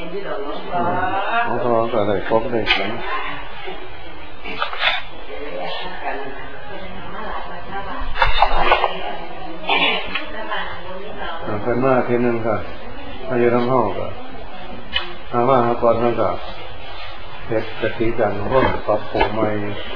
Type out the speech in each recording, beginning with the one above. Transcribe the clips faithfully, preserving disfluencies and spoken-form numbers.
เขาก็ก็ได้ครบได้แข็งเป็นมาทีนึงก็อายุน้ำห้องก็ถามว่าก่อนนั่นก็เฮ็ดกะทิกันเพราะปรับปรุงใหม่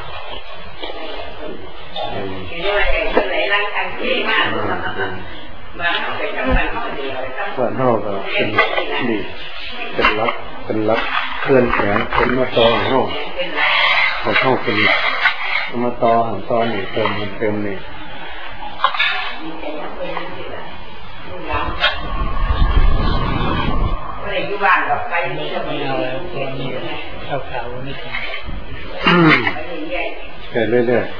บ้านเฮาก็เป็นดีเป็นรักเป็นรักเคลื่อนแขนเป็นมาต่อของเฮาของเฮาเป็นมาต่อของต่อนี่เติมมันเต็มนี่อะไรอยู่บ้านดอกไปนี่ก็ไม่เอาแล้วตัวนี้ข้าวขาวนี่แก่เรื่อยๆ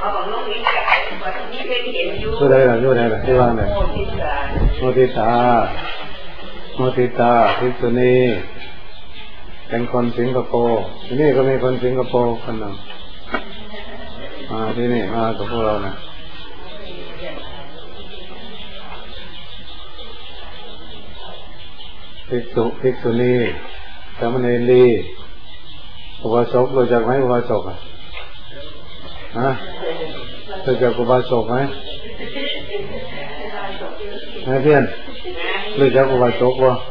ผู้ใดล่ะผู้ใดล่ะที่ว่าไหนโมทิตาโมทิตาทิศนีเป็นคนสิงคโปร์ที่นี่ก็มีคนสิงคโปร์คนนึงมาที่นี่มากับพวกเรานะภิกษุภิกษุณีสามเณรีอุบาสกรู้จักไหมอุบาสกอ่ะฮะรู้จักอุบาสกไหมฮะเพื่อนรู้จักอุบาสกวะ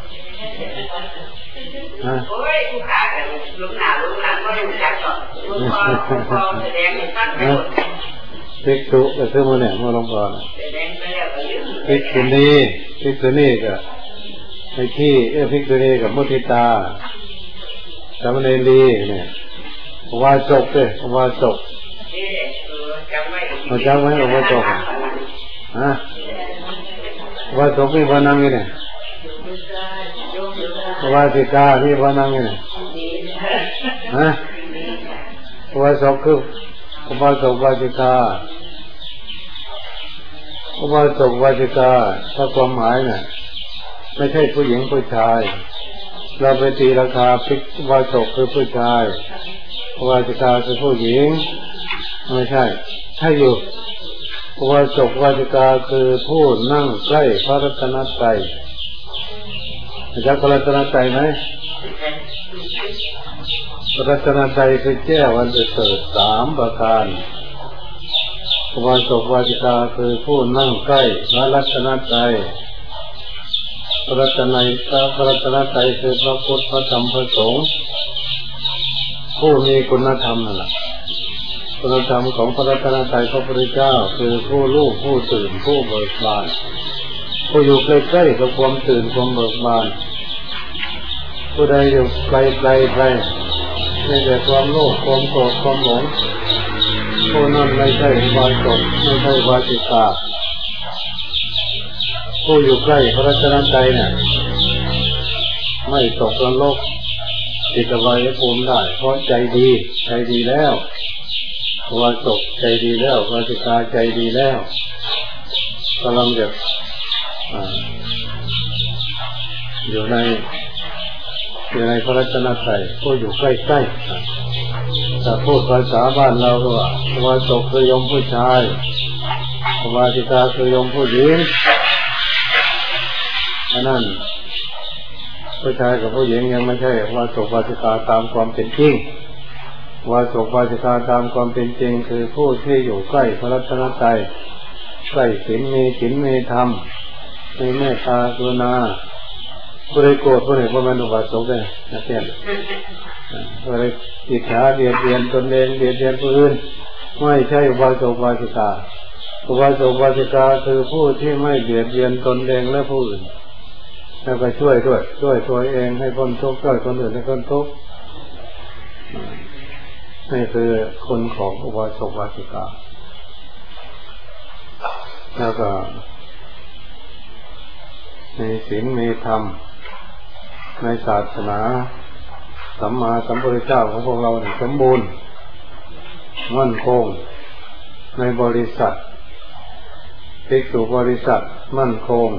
ฮะโอ้ยกูขาดลุกหนาลุกหลังก็รู้จักก่อนลุกคอคอแสดงให้ฟังไปหมดภิกษุก็คือมันเนี่ยมันลงก่อนภิกษุณีภิกษุณีก็ไอ้ที่เอ้ภิกษุณีกับมุทิตาสามเณรีเนี่ยวาจกเลยวาจกมาจำไว้วาจกฮะวาจกมีพนังนี่เนี่ยวาสิกามีพนังนี่เนี่ยฮะวาจกคือวาจกวาสิกาวาจกวาสิกาถ้าความหมายเนี่ยไม่ใช่ผู้หญิงผู้ชายเราไปตีราคาพิกวาจกคือผู้ชายวาสิกาคือผู้หญิงไม่ใช่ถ้าอยู่วาจกวาสิกาคือผู้นั่งใกล้พระรัตนตรัยรู้จักพระรัตนตรัยไหมพระรัตนตรัยคือแก้ววันเกิดสามประการวาจกวาสิกาคือผู้นั่งใกล้พระรัตนตรัยพระรัตนัยพระรัตนตรัยคือพระพุทธพระธรรมพระสงฆ์ผู้มีคุณธรรมนั่นแหละคุณธรรมของพระรัตนตรัยพระพุทธเจ้าคือผู้รู้ผู้ตื่นผู้เบิกบานผู้อยู่ใกล้ๆกับความตื่นความเบิกบานผู้ใดอยู่ไกลไกลไกลไม่แต่ความโลภความโกรธความหลงผู้นั้นไม่ใช่วาจกไม่ใช่วาสิกาผู้อยู่ใกล้พระรัตนตรัยเนี่ยไม่ตกนรกติดอบายภูมิได้เพราะใจดีใจดีแล้ววาจกใจดีแล้ววาสิกาใจดีแล้วกำลังจะอยู่ในอยู่ในพระรัตนตรัยผู้อยู่ใกล้ๆแต่พูดภาษาบ้านเราก็ว่าวาจกคือโยมผู้ชายวาสิกาคือโยมผู้หญิงอันนั้นผู้ชายกับผู้หญิงยังไม่ใช่วาจกวาสิกาตามความเป็นจริงวาจกวาสิกาตามความเป็นจริงคือผู้ที่อยู่ใกล้พระรัตนตรัยใกล้ศีลมีศีลมีธรรมมีเมตตากรุณาผู้ใดโกรธผู้ใดบ่แม่นวาจกได้นะเพื่อนผู้ใดอิจฉาเบียดเบียนตนเองเบียดเบียนผู้อื่นไม่ใช่วาจกวาสิกาวาจกวาสิกาคือผู้ที่ไม่เบียดเบียนตนเองและผู้อื่นแล้วก็ช่วยด้วยช่วยตัวเองให้พ้นทุกข์ช่วยคนอื่นให้พ้นทุกข์นี่คือคนของอุบาสกวาสิกาแล้วก็มีศีลมีธรรมในศาสนาสัมมาสัมพุทธเจ้าของพวกเราสมบูรณ์มั่นคงในบริษัทภิกษุบริษัทมั่นคง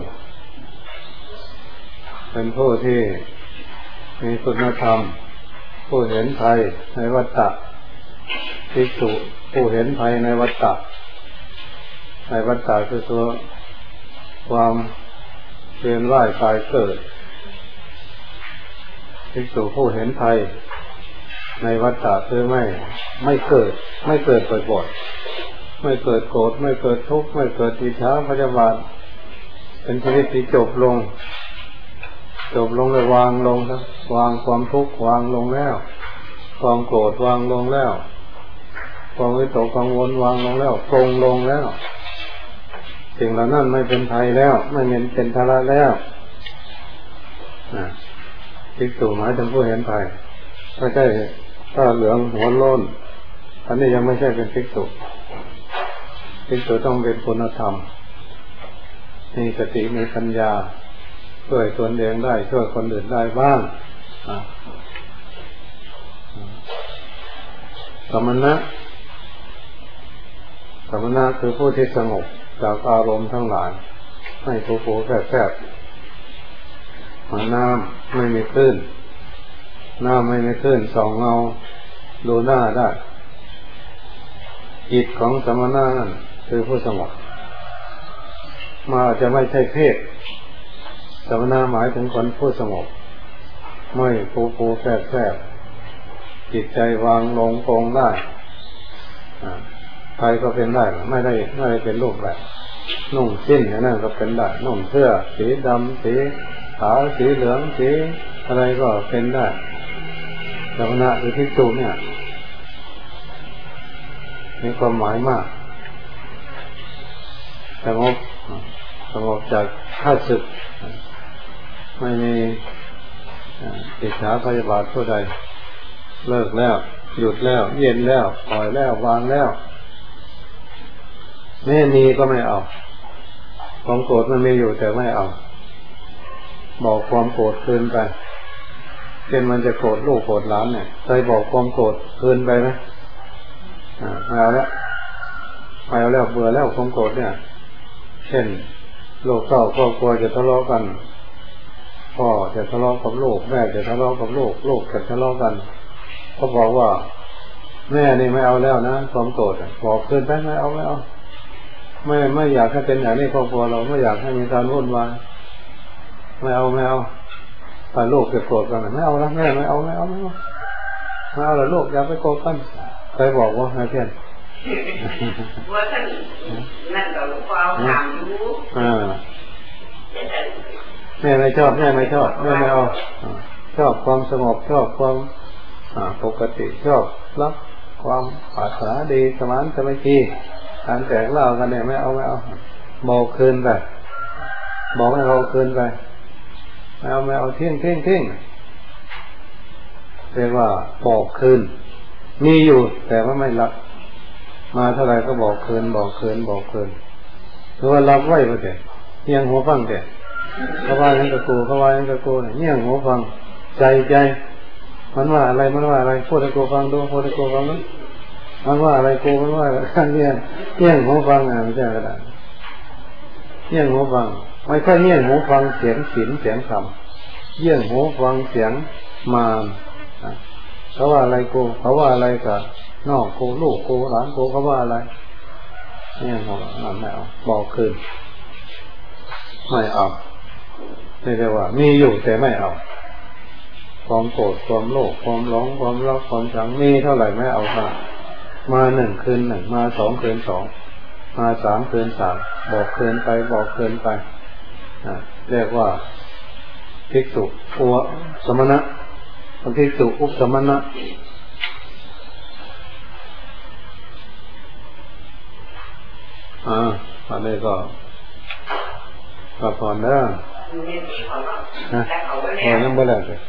เป็นผู้ที่มีคุณธรรมผู้เห็นภัยในวัฏฏะภิกษุผู้เห็นภัยในวัฏฏะในวัฏฏะคือตัวความเวียนว่ายตายเกิดภิกษุผู้เห็นภัยในวัฏฏะคือไม่ไม่เกิดไม่เกิดบ่อยๆไม่เกิดโกรธไม่เกิดทุกข์ไม่เกิดอิจฉาพยาบาทเป็นชีวิตที่จบลงจบลงเลยวางลงนะวางความทุกข์วางลงแล้วความโกรธวางลงแล้วความวิตกกังวลวางลงแล้วปรงลงแล้วสิ่งเหล่านั้นไม่เป็นภัยแล้วไม่เป็นเป็นภาระแล้วนะภิกษุหมายถึงผู้เห็นภัยไม่ใช่ถ้าเหลืองหัวโล้นอันนี้ยังไม่ใช่เป็นภิกษุภิกษุต้องเป็นคุณธรรมมีสติมีปัญญาช่วยตนเองได้ช่วยคนอื่นได้บ้างสมณะสมณะคือผู้ที่สงบจากอารมณ์ทั้งหลายไม่โผล่แฝงเหมือนน้ำไม่มีคลื่นน้ำไม่มีคลื่นส่องเงาดูหน้าได้จิตของสมณะนั่นคือผู้สงบมาจะไม่ใช่เพศสมณะหมายถึงคนผู้สงบไม่โผล่แฝงจิตใจวางลงปรงได้ใครก็เป็นได้ไม่ได้ไม่ได้เป็นรูปแบบนุ่งสิ้นอย่างนั้นก็เป็นได้นุ่งเสื้อสีดำสีขาวสีเหลืองสีอะไรก็เป็นได้สมณะหรือภิกษุเนี่ยมีความหมายมากสงบสงบจากข้าศึกไม่มีอิจฉาพยาบาทผู้ใดเลิกแล้วหยุดแล้วเย็นแล้วปล่อยแล้ววางแล้วแม่มีก็ไม่เอาความโกรธมันมีอยู่แต่ไม่เอาบอกความโกรธคืนไปเช่นมันจะโกรธลูกโกรธหลานเนี่ยเคยบอกความโกรธคืนไปไหมอ่าไม่เอาแล้วไม่เอาแล้วเบื่อแล้วความโกรธเนี่ยเช่นลูกเต้าครอบครัวจะทะเลาะกันพ่อจะทะเลาะกับลูกแม่จะทะเลาะกับลูกลูกจะทะเลาะกันก็บอกว่าแม่นี่ไม่เอาแล้วนะความโกรธบอกคืนไปไม่เอาไม่เอาไม่ไม่อยากให้เป็นอย่างนี้ครอบครัวเราไม่อยากให้มีการวุ่นวายไม่เอาไม่เอาถ้าลูกจะโกรธกันไม่เอาแล้วแม่ไม่เอาไม่เอาไม่เอาไม่เอาแล้วลูกอย่าไปโกรธกันใครบอกว่าให้เพื่อนว่าท่านนั่นเราก็เอาถามอยู่อ่าแม่ไม่ชอบแม่ไม่ชอบแม่ไม่เอาชอบความสงบชอบความปกติชอบรักความปรารถนาดีสมานสามัคคีการแตกเล่ากันเนี่ยไม่เอาไม่เอาบอกคืนไปบอกให้เราคืนไปไม่เอาไม่เอาเที่ยงเที่ยงเที่ยงเรียกว่าบอกคืนมีอยู่แต่ว่าไม่รับมาเท่าไรก็บอกคืนบอกคืนบอกคืนหรือว่ารับไว้ก็แต่เที่ยงหัวฟังแต่เขาว่าอย่างกระกูเขาว่าอย่างกระกูเนี่ยเที่ยงหัวฟังใจใจมันว่าอะไรมันว่าอะไรพูดให้กูฟังดูพูดให้กูฟังดูมันว่าอะไรกูมันว่าอะไรเนี่ยเที่ยงหัวฟังอ่ะไม่ใช่กระดาษเที่ยงหัวฟังไม่ใช่เที่ยงหัวฟังเสียงศีลเสียงธรรมเที่ยงหัวฟังเสียงมารเขาว่าอะไรกูเขาว่าอะไรกับนอกกูลูกกูหลานกูเขาว่าอะไรเนี่ยหัวนั่นไม่เอาบอกคืนไม่เอาไม่ได้ว่ามีอยู่แต่ไม่เอาความโกรธความโลภความหลงความรักความชังมีเท่าไหร่ไม่เอาค่ะมาหนึ่งคืนหนึ่งมาสองคืนสองมาสามคืนสามบอกคืนไปบอกคืนไปอ่าเรียกว่าภิกษุอุปสมณะภิกษุอุปสมณะอ่าอันนี้ก็ก็พอแล้วนะพอยังไม่แล้วเลย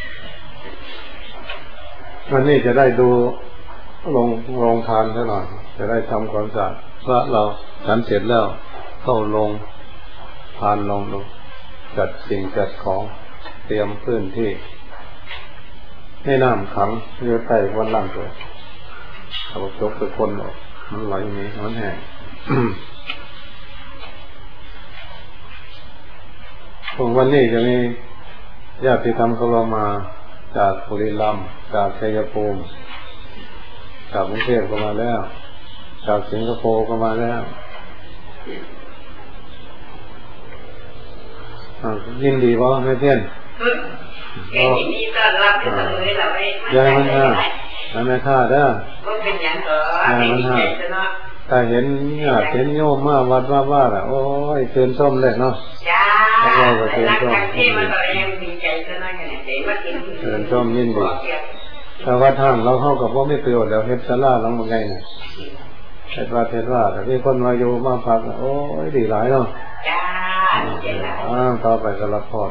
วันนี้จะได้ดูลงลงทานซะหน่อยจะได้ทำความสะอาดเพราะเราฉันเสร็จแล้วเข้าลงทานลงดูจัดสิ่งจัดของเตรียมพื้นที่ให้น้ำขังอยู่ใต้วันล่างตัวเอาจกไปคนออกมันไหลอย่างนี้มันแห้ง วันนี้จะมีญาติธรรมเขาลงมาจากบุรีรัมย์จากชัยภูมิจากกรุงเทพก็มาแล้วจากสิงคโปร์ก็มาแล้วยินดีว่าไม่เที่ยนเก่งนี้ต้อนรับเสมอเราไอ้ยายมันห้าอันไม่ท่าเด้อว่าเป็นอย่างเออยายมันห้าถ้าเห็นญาติเห็นโยมมาวัดว่าว่าอ่ะโอ้ยเตือนส้มเลยเนาะจ้ารักกันที่มันต่อเองดีใจซะหน่อยเนี่ยเดี๋ยวมากินเตือนส้มยินดีแต่ว่าทางเราเข้ากับว่าไม่ประโยชน์แล้วเฮ็ดศาลาหลังบ่ไงน่ะเฮ็ดว่าเฮ็ดว่าแต่มีคนมาอยู่มาพักโอ้ยดีหลายเนาะจ้าดีหลายอ้าวต่อไปก็รับพร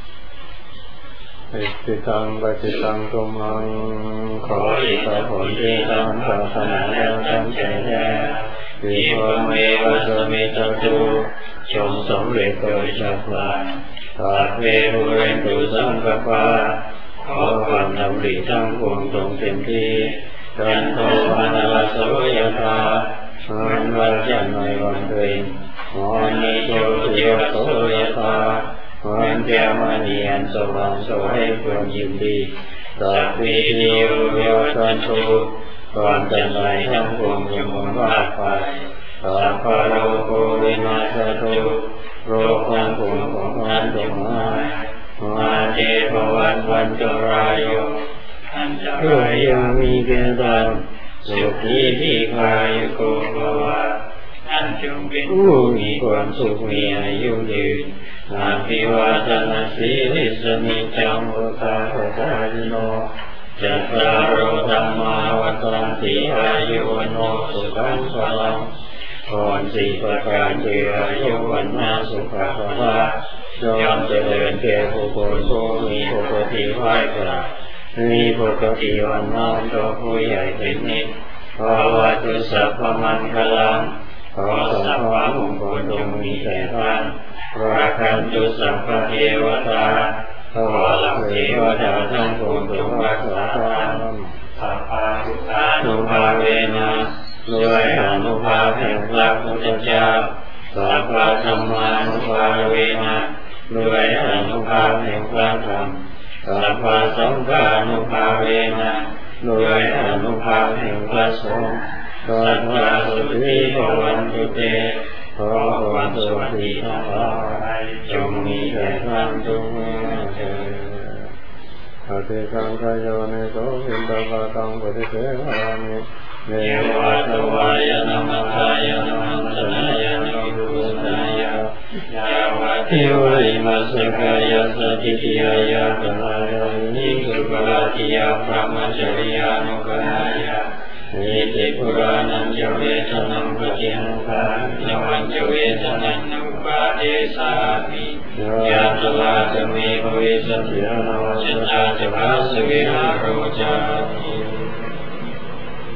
อิติตังปฏิตังตุมังขออิทธิผลที่ทานปรารถนาแล้วทั้งใจแท้ที่พระเมวะสมิจตุจงสำเร็จโดยฉับพลันสัพเพปุเรนตุสังกปาขอความดำริทั้งปวงจงเต็มที่จันโทปนะระโสยถามันวันจันทร์ในวันเพ็ญวันนี้โชติยโสยถาวันแก้วมณีอันสว่างสวยความยินดีสัพพิติโยโยสันตุความเป็นไรทั้งปวงจงหมดว่าไปสัพพะโลกวินาศตุโรคทั้งปวงของท่านจงหายมาเจภวันวันจรายโยอันจรายยังมีเกณฑ์สุขีที่คายโกภวะท่านจงเป็นผู้มีความสุขมีอายุยืนอาภิวาทนาสีลิสนิจังโอตาโอตายโนจัตตารโอธรรมาวัฏันติอายุวันโนสุขังพลังพรสี่ประการคืออายุวันนาสุขภาพยอมเจริญแก่ผู้คนผู้มีปกติไหวกราบมีปกติวันน้อมต่อผู้ใหญ่เป็นนิจขอวัตุสัพพมันคลังขอสัพพะมงคลจงมีแก่ท่านราคันตุสัพพะเทวตาขอเหล่าเทวดาทั้งปวงจงรักษาท่านสัพพะทุกขานุภาเวนะด้วยอนุภาพแห่งพระพุทธเจ้าสัพพะธัมมานุภาเวนะด้วยอนุภาพแห่งพระธรรมสัพพะสังฆานุภาเวนะด้วยอนุภาพแห่งพระสงฆ์สัพพะสุติภวันตุเตขอความสวัสดีทั้งหลายจงมีแก่ท่านทุกเมื่อเถิดอาทิสังขโยนิโสวินทบาตังปฏิเสวามิเนวัตวายนามัทายนามัสนายานิบุตายายาวะเทวริมัสกายาสติติยายาตนายานิสุปราติยาพระมัจจริยานุกนายานิติปุรานันจะเวทนังปะจินุภานวันจะเวทนังนุปาเดสามิยาตลาจะมีภวิสัตยานาวัชตาจะภาสวิหารโรจามิ